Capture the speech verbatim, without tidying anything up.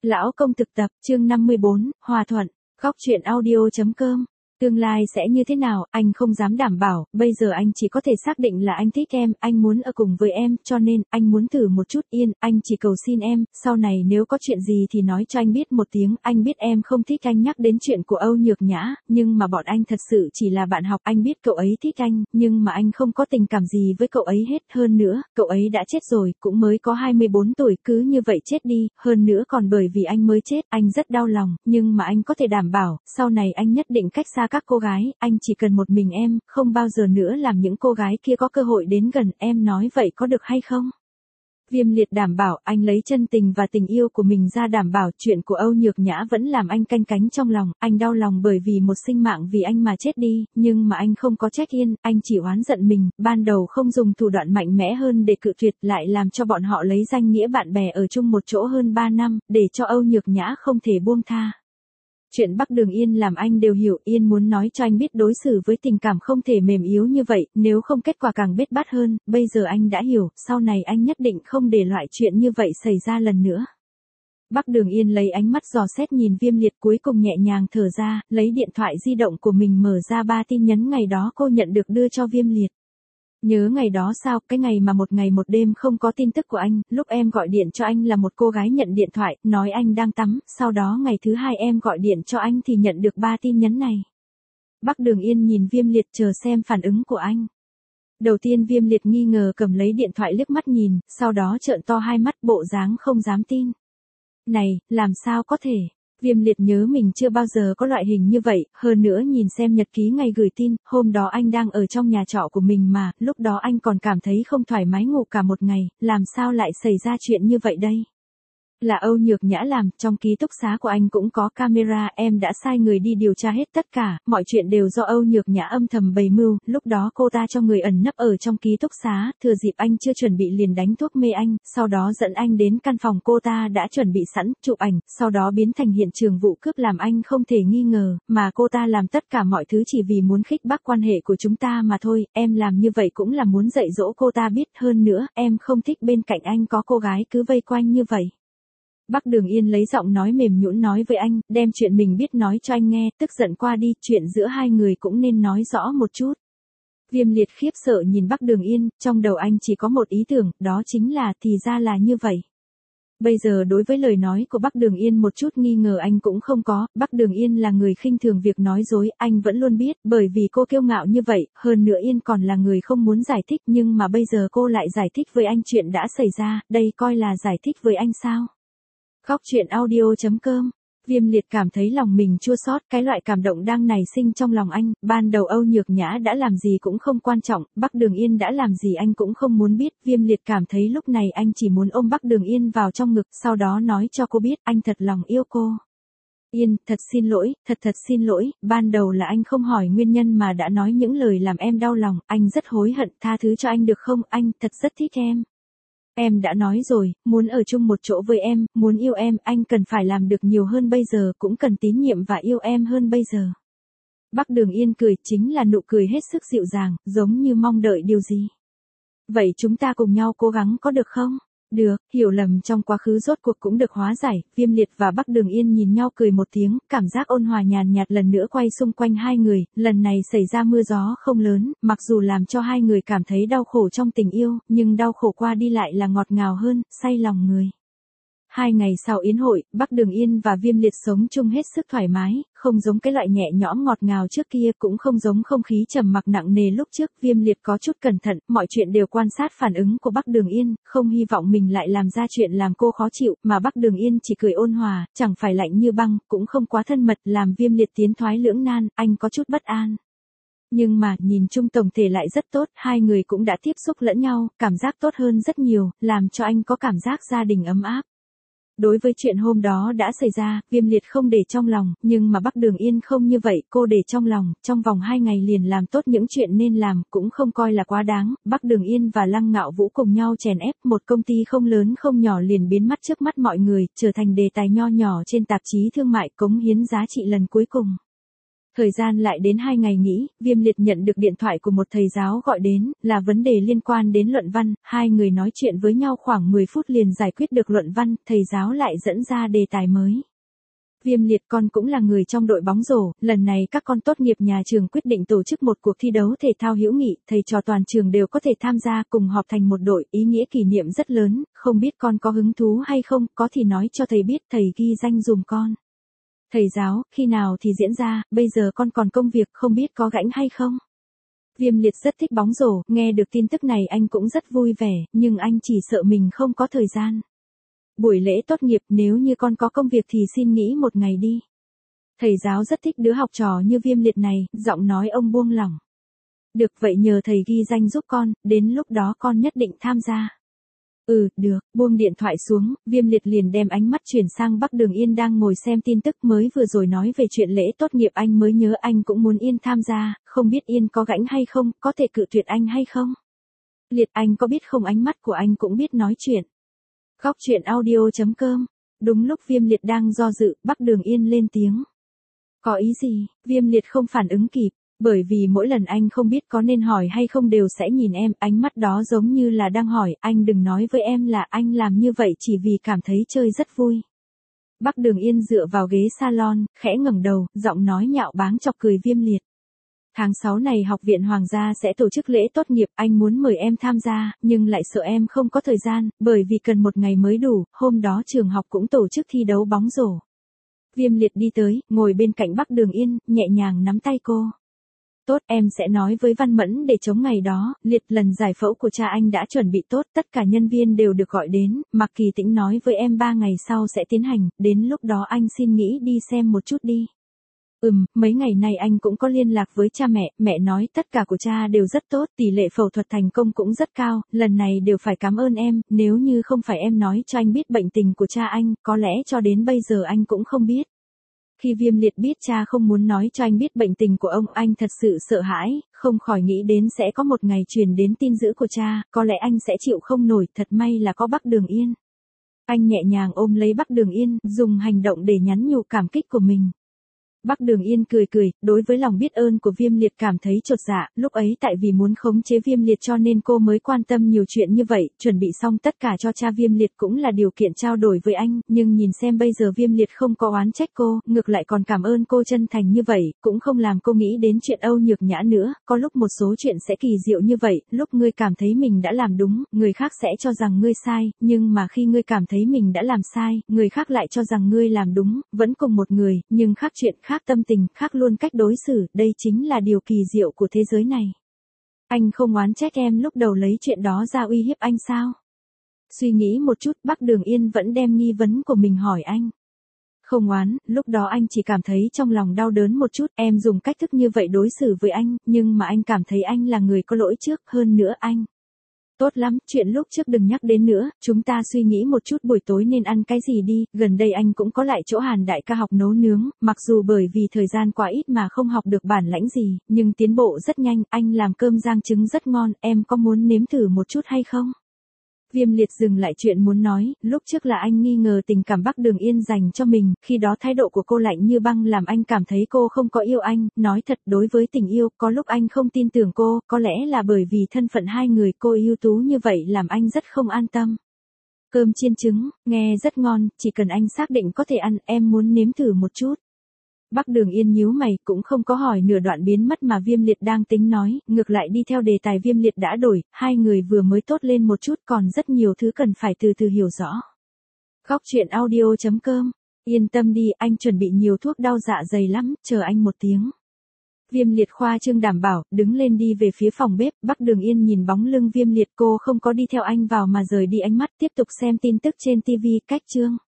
Lão công thực tập, chương năm mươi bốn, Hòa thuận, góc truyện audio chấm com. Tương lai sẽ như thế nào, anh không dám đảm bảo, bây giờ anh chỉ có thể xác định là anh thích em, anh muốn ở cùng với em, cho nên, anh muốn thử một chút Yên, anh chỉ cầu xin em, sau này nếu có chuyện gì thì nói cho anh biết một tiếng, anh biết em không thích anh nhắc đến chuyện của Âu Nhược Nhã, nhưng mà bọn anh thật sự chỉ là bạn học, anh biết cậu ấy thích anh, nhưng mà anh không có tình cảm gì với cậu ấy hết, hơn nữa, cậu ấy đã chết rồi, cũng mới có hai mươi bốn tuổi, cứ như vậy chết đi, hơn nữa còn bởi vì anh mới chết, anh rất đau lòng, nhưng mà anh có thể đảm bảo, sau này anh nhất định cách xa các cô gái, anh chỉ cần một mình em, không bao giờ nữa làm những cô gái kia có cơ hội đến gần, em nói vậy có được hay không? Viêm Liệt đảm bảo, anh lấy chân tình và tình yêu của mình ra đảm bảo, chuyện của Âu Nhược Nhã vẫn làm anh canh cánh trong lòng, anh đau lòng bởi vì một sinh mạng vì anh mà chết đi, nhưng mà anh không có trách Yên, anh chỉ oán giận mình, ban đầu không dùng thủ đoạn mạnh mẽ hơn để cự tuyệt, lại làm cho bọn họ lấy danh nghĩa bạn bè ở chung một chỗ hơn ba năm, để cho Âu Nhược Nhã không thể buông tha. Chuyện Bắc Đường Yên làm anh đều hiểu, Yên muốn nói cho anh biết đối xử với tình cảm không thể mềm yếu như vậy, nếu không kết quả càng bết bát hơn, bây giờ anh đã hiểu, sau này anh nhất định không để loại chuyện như vậy xảy ra lần nữa. Bắc Đường Yên lấy ánh mắt dò xét nhìn Viêm Liệt, cuối cùng nhẹ nhàng thở ra, lấy điện thoại di động của mình mở ra ba tin nhắn ngày đó cô nhận được đưa cho Viêm Liệt. Nhớ ngày đó sao, cái ngày mà một ngày một đêm không có tin tức của anh, lúc em gọi điện cho anh là một cô gái nhận điện thoại, nói anh đang tắm, sau đó ngày thứ hai em gọi điện cho anh thì nhận được ba tin nhắn này. Bắc Đường Yên nhìn Viêm Liệt chờ xem phản ứng của anh. Đầu tiên Viêm Liệt nghi ngờ cầm lấy điện thoại liếc mắt nhìn, sau đó trợn to hai mắt bộ dáng không dám tin. Này, làm sao có thể? Viêm Liệt nhớ mình chưa bao giờ có loại hình như vậy, hơn nữa nhìn xem nhật ký ngày gửi tin, hôm đó anh đang ở trong nhà trọ của mình mà, lúc đó anh còn cảm thấy không thoải mái ngủ cả một ngày, làm sao lại xảy ra chuyện như vậy đây? Là Âu Nhược Nhã làm, trong ký túc xá của anh cũng có camera, em đã sai người đi điều tra hết tất cả, mọi chuyện đều do Âu Nhược Nhã âm thầm bày mưu, lúc đó cô ta cho người ẩn nấp ở trong ký túc xá, thừa dịp anh chưa chuẩn bị liền đánh thuốc mê anh, sau đó dẫn anh đến căn phòng cô ta đã chuẩn bị sẵn, chụp ảnh, sau đó biến thành hiện trường vụ cướp làm anh không thể nghi ngờ, mà cô ta làm tất cả mọi thứ chỉ vì muốn khích bác quan hệ của chúng ta mà thôi, em làm như vậy cũng là muốn dạy dỗ cô ta biết, hơn nữa, em không thích bên cạnh anh có cô gái cứ vây quanh như vậy. Bắc Đường Yên lấy giọng nói mềm nhũn nói với anh, đem chuyện mình biết nói cho anh nghe, tức giận qua đi, chuyện giữa hai người cũng nên nói rõ một chút. Viêm Liệt khiếp sợ nhìn Bắc Đường Yên, trong đầu anh chỉ có một ý tưởng, đó chính là, thì ra là như vậy. Bây giờ đối với lời nói của Bắc Đường Yên một chút nghi ngờ anh cũng không có, Bắc Đường Yên là người khinh thường việc nói dối, anh vẫn luôn biết, bởi vì cô kiêu ngạo như vậy, hơn nữa Yên còn là người không muốn giải thích, nhưng mà bây giờ cô lại giải thích với anh chuyện đã xảy ra, đây coi là giải thích với anh sao? Góc truyện audio chấm com. Viêm Liệt cảm thấy lòng mình chua xót, cái loại cảm động đang nảy sinh trong lòng anh, ban đầu Âu Nhược Nhã đã làm gì cũng không quan trọng, Bắc Đường Yên đã làm gì anh cũng không muốn biết, Viêm Liệt cảm thấy lúc này anh chỉ muốn ôm Bắc Đường Yên vào trong ngực, sau đó nói cho cô biết anh thật lòng yêu cô. Yên, thật xin lỗi, thật thật xin lỗi, ban đầu là anh không hỏi nguyên nhân mà đã nói những lời làm em đau lòng, anh rất hối hận, tha thứ cho anh được không, anh thật rất thích em. Em đã nói rồi, muốn ở chung một chỗ với em, muốn yêu em, anh cần phải làm được nhiều hơn bây giờ, cũng cần tín nhiệm và yêu em hơn bây giờ. Bắc Đường Yên cười, chính là nụ cười hết sức dịu dàng, giống như mong đợi điều gì. Vậy chúng ta cùng nhau cố gắng có được không? Được, hiểu lầm trong quá khứ rốt cuộc cũng được hóa giải, Viêm Liệt và Bắc Đường Yên nhìn nhau cười một tiếng, cảm giác ôn hòa nhàn nhạt lần nữa quay xung quanh hai người, lần này xảy ra mưa gió không lớn, mặc dù làm cho hai người cảm thấy đau khổ trong tình yêu, nhưng đau khổ qua đi lại là ngọt ngào hơn, say lòng người. Hai ngày sau yến hội, Bắc Đường Yên và Viêm Liệt sống chung hết sức thoải mái, không giống cái loại nhẹ nhõm ngọt ngào trước kia, cũng không giống không khí trầm mặc nặng nề lúc trước, Viêm Liệt có chút cẩn thận, mọi chuyện đều quan sát phản ứng của Bắc Đường Yên, không hy vọng mình lại làm ra chuyện làm cô khó chịu, mà Bắc Đường Yên chỉ cười ôn hòa, chẳng phải lạnh như băng, cũng không quá thân mật, làm Viêm Liệt tiến thoái lưỡng nan, anh có chút bất an. Nhưng mà, nhìn chung tổng thể lại rất tốt, hai người cũng đã tiếp xúc lẫn nhau, cảm giác tốt hơn rất nhiều, làm cho anh có cảm giác gia đình ấm áp. Đối với chuyện hôm đó đã xảy ra, Viêm Liệt không để trong lòng, nhưng mà Bắc Đường Yên không như vậy, cô để trong lòng, trong vòng hai ngày liền làm tốt những chuyện nên làm, cũng không coi là quá đáng, Bắc Đường Yên và Lăng Ngạo Vũ cùng nhau chèn ép, một công ty không lớn không nhỏ liền biến mất trước mắt mọi người, trở thành đề tài nho nhỏ trên tạp chí thương mại, cống hiến giá trị lần cuối cùng. Thời gian lại đến hai ngày nghỉ, Viêm Liệt nhận được điện thoại của một thầy giáo gọi đến, là vấn đề liên quan đến luận văn, hai người nói chuyện với nhau khoảng mười phút liền giải quyết được luận văn, thầy giáo lại dẫn ra đề tài mới. Viêm Liệt, con cũng là người trong đội bóng rổ, lần này các con tốt nghiệp nhà trường quyết định tổ chức một cuộc thi đấu thể thao hữu nghị, thầy trò toàn trường đều có thể tham gia cùng họp thành một đội, ý nghĩa kỷ niệm rất lớn, không biết con có hứng thú hay không, có thì nói cho thầy biết, thầy ghi danh dùm con. Thầy giáo, khi nào thì diễn ra, bây giờ con còn công việc, không biết có rảnh hay không? Viêm Liệt rất thích bóng rổ, nghe được tin tức này anh cũng rất vui vẻ, nhưng anh chỉ sợ mình không có thời gian. Buổi lễ tốt nghiệp, nếu như con có công việc thì xin nghỉ một ngày đi. Thầy giáo rất thích đứa học trò như Viêm Liệt này, giọng nói ông buông lỏng. Được, vậy nhờ thầy ghi danh giúp con, đến lúc đó con nhất định tham gia. Ừ, được, buông điện thoại xuống, Viêm Liệt liền đem ánh mắt chuyển sang Bắc Đường Yên đang ngồi xem tin tức, mới vừa rồi nói về chuyện lễ tốt nghiệp, anh mới nhớ anh cũng muốn Yên tham gia, không biết Yên có rảnh hay không, có thể cự tuyệt anh hay không? Liệt, anh có biết không, ánh mắt của anh cũng biết nói chuyện. Góc truyện audio chấm com. Đúng lúc Viêm Liệt đang do dự, Bắc Đường Yên lên tiếng. Có ý gì? Viêm Liệt không phản ứng kịp, bởi vì mỗi lần anh không biết có nên hỏi hay không đều sẽ nhìn em, ánh mắt đó giống như là đang hỏi, anh đừng nói với em là anh làm như vậy chỉ vì cảm thấy chơi rất vui. Bắc Đường Yên dựa vào ghế salon, khẽ ngẩng đầu, giọng nói nhạo báng chọc cười Viêm Liệt. Tháng sáu này Học viện Hoàng gia sẽ tổ chức lễ tốt nghiệp, anh muốn mời em tham gia, nhưng lại sợ em không có thời gian, bởi vì cần một ngày mới đủ, hôm đó trường học cũng tổ chức thi đấu bóng rổ. Viêm Liệt đi tới, ngồi bên cạnh Bắc Đường Yên, nhẹ nhàng nắm tay cô. Tốt, em sẽ nói với Văn Mẫn để chống ngày đó, Liệt, lần giải phẫu của cha anh đã chuẩn bị tốt, tất cả nhân viên đều được gọi đến, Mạc Kỳ Tĩnh nói với em ba ngày sau sẽ tiến hành, đến lúc đó anh xin nghỉ đi xem một chút đi. Ừm, mấy ngày nay anh cũng có liên lạc với cha mẹ, mẹ nói tất cả của cha đều rất tốt, tỷ lệ phẫu thuật thành công cũng rất cao, lần này đều phải cảm ơn em, nếu như không phải em nói cho anh biết bệnh tình của cha anh, có lẽ cho đến bây giờ anh cũng không biết. Khi Viêm Liệt biết cha không muốn nói cho anh biết bệnh tình của ông, anh thật sự sợ hãi, không khỏi nghĩ đến sẽ có một ngày truyền đến tin dữ của cha, có lẽ anh sẽ chịu không nổi, thật may là có Bắc Đường Yên. Anh nhẹ nhàng ôm lấy Bắc Đường Yên, dùng hành động để nhắn nhủ cảm kích của mình. Bắc Đường Yên cười cười, đối với lòng biết ơn của Viêm Liệt cảm thấy chột dạ, lúc ấy tại vì muốn khống chế Viêm Liệt cho nên cô mới quan tâm nhiều chuyện như vậy, chuẩn bị xong tất cả cho cha Viêm Liệt cũng là điều kiện trao đổi với anh, nhưng nhìn xem bây giờ Viêm Liệt không có oán trách cô, ngược lại còn cảm ơn cô chân thành như vậy, cũng không làm cô nghĩ đến chuyện Âu Nhược Nhã nữa, có lúc một số chuyện sẽ kỳ diệu như vậy, lúc ngươi cảm thấy mình đã làm đúng, người khác sẽ cho rằng ngươi sai, nhưng mà khi ngươi cảm thấy mình đã làm sai, người khác lại cho rằng ngươi làm đúng, vẫn cùng một người, nhưng khác chuyện khác tâm tình, khác luôn cách đối xử, đây chính là điều kỳ diệu của thế giới này. Anh không oán trách em lúc đầu lấy chuyện đó ra uy hiếp anh sao? Suy nghĩ một chút, Bắc Đường Yên vẫn đem nghi vấn của mình hỏi anh. Không oán, lúc đó anh chỉ cảm thấy trong lòng đau đớn một chút, em dùng cách thức như vậy đối xử với anh, nhưng mà anh cảm thấy anh là người có lỗi trước, hơn nữa anh. Tốt lắm, chuyện lúc trước đừng nhắc đến nữa, chúng ta suy nghĩ một chút buổi tối nên ăn cái gì đi, gần đây anh cũng có lại chỗ Hàn đại ca học nấu nướng, mặc dù bởi vì thời gian quá ít mà không học được bản lãnh gì, nhưng tiến bộ rất nhanh, anh làm cơm rang trứng rất ngon, em có muốn nếm thử một chút hay không? Viêm Liệt dừng lại chuyện muốn nói, lúc trước là anh nghi ngờ tình cảm Bắc Đường Yên dành cho mình, khi đó thái độ của cô lạnh như băng làm anh cảm thấy cô không có yêu anh, nói thật đối với tình yêu, có lúc anh không tin tưởng cô, có lẽ là bởi vì thân phận hai người cô ưu tú như vậy làm anh rất không an tâm. Cơm chiên trứng, nghe rất ngon, chỉ cần anh xác định có thể ăn, em muốn nếm thử một chút. Bắc Đường Yên nhíu mày, cũng không có hỏi nửa đoạn biến mất mà Viêm Liệt đang tính nói, ngược lại đi theo đề tài Viêm Liệt đã đổi, hai người vừa mới tốt lên một chút còn rất nhiều thứ cần phải từ từ hiểu rõ. Góc truyện audio chấm com. Yên tâm đi, anh chuẩn bị nhiều thuốc đau dạ dày lắm, chờ anh một tiếng. Viêm Liệt khoa trương đảm bảo, đứng lên đi về phía phòng bếp, Bắc Đường Yên nhìn bóng lưng Viêm Liệt, cô không có đi theo anh vào mà rời đi ánh mắt tiếp tục xem tin tức trên ti vi, cách chương.